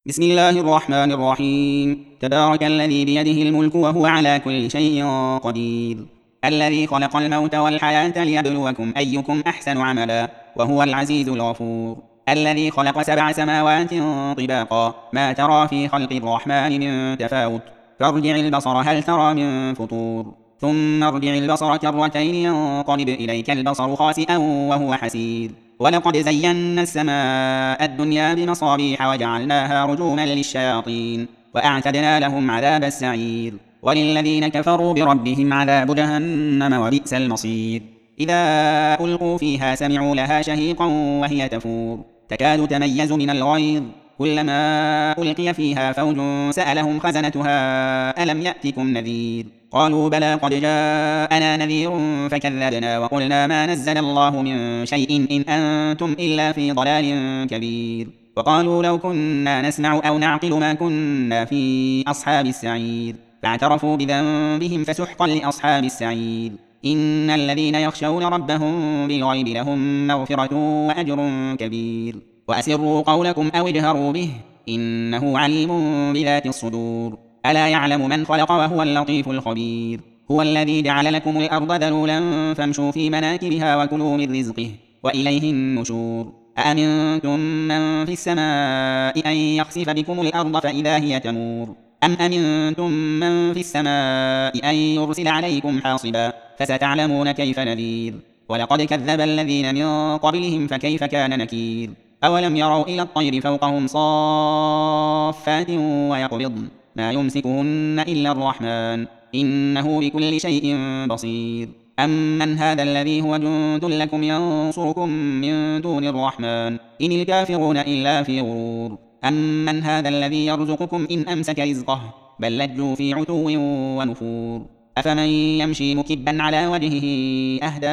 بسم الله الرحمن الرحيم. تبارك الذي بيده الملك وهو على كل شيء قدير، الذي خلق الموت والحياة ليبلوكم أيكم أحسن عملا، وهو العزيز الغفور. الذي خلق 7 سماوات طباقا، ما ترى في خلق الرحمن من تفاوت، فارجع البصر هل ترى من فطور، ثم ارجع البصر كرتين ينقلب إليك البصر خاسئا وهو حسير. ولقد زينا السماء الدنيا بمصابيح وجعلناها رجوما للشياطين، وأعتدنا لهم عذاب السعير. وللذين كفروا بربهم عذاب جهنم وبئس المصير. إذا ألقوا فيها سمعوا لها شهيقا وهي تفور، تكاد تميز من الغيظ، كلما ألقي فيها فوج سألهم خزنتها ألم يأتكم نذير، قالوا بلى قد جاءنا نذير فكذبنا وقلنا ما نزل الله من شيء إن أنتم إلا في ضلال كبير. وقالوا لو كنا نسمع أو نعقل ما كنا في أصحاب السعير، فاعترفوا بذنبهم فسحقا لأصحاب السعير. إن الذين يخشون ربهم بالغيب لهم مغفرة وأجر كبير. وأسروا قولكم أو اجهروا به، إنه عليم بذات الصدور. ألا يعلم من خلق وهو اللطيف الخبير. هو الذي جعل لكم الأرض ذلولا فامشوا في مناكبها وكلوا من رزقه وإليه النشور. أأمنتم من في السماء أن يخسف بكم الأرض فإذا هي تمور، أم أمنتم من في السماء أن يرسل عليكم حاصبا، فستعلمون كيف نذير. ولقد كذب الذين من قبلهم فكيف كان نكير. أولم يروا إلى الطير فوقهم صافات ويقبضن ما يمسكهن إلا الرحمن إنه بكل شيء بصير. أمن هذا الذي هو جند لكم ينصركم من دون الرحمن إن الكافرون إلا في غرور. أمن هذا الذي يرزقكم إن أمسك رزقه بل لجوا في عتو ونفور. أفمن يمشي مكبا على وجهه أهدى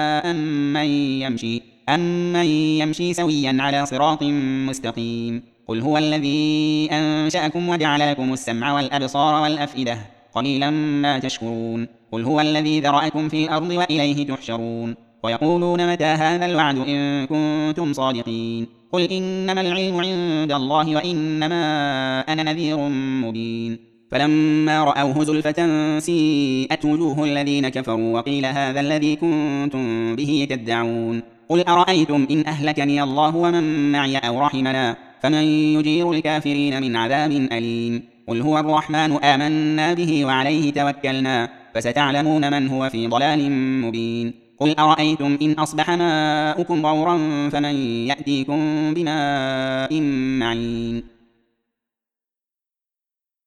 أمن يمشي سويا على صراط مستقيم. قل هو الذي أنشأكم وجعل لكم السمع والأبصار والأفئدة قليلا ما تشكرون. قل هو الذي ذرأكم في الأرض وإليه تحشرون. ويقولون متى هذا الوعد إن كنتم صادقين. قل إنما العلم عند الله وإنما أنا نذير مبين. فلما رأوه زلفة سيئت وجوه الذين كفروا وقيل هذا الذي كنتم به تدعون. قل أرأيتم إن أهلكني الله ومن معي أو رحمنا فمن يجير الكافرين من عذاب أليم. قل هو الرحمن آمنا به وعليه توكلنا فستعلمون من هو في ضلال مبين. قل أرأيتم إن أصبح ماؤكم غورا فمن يأتيكم بماء معين.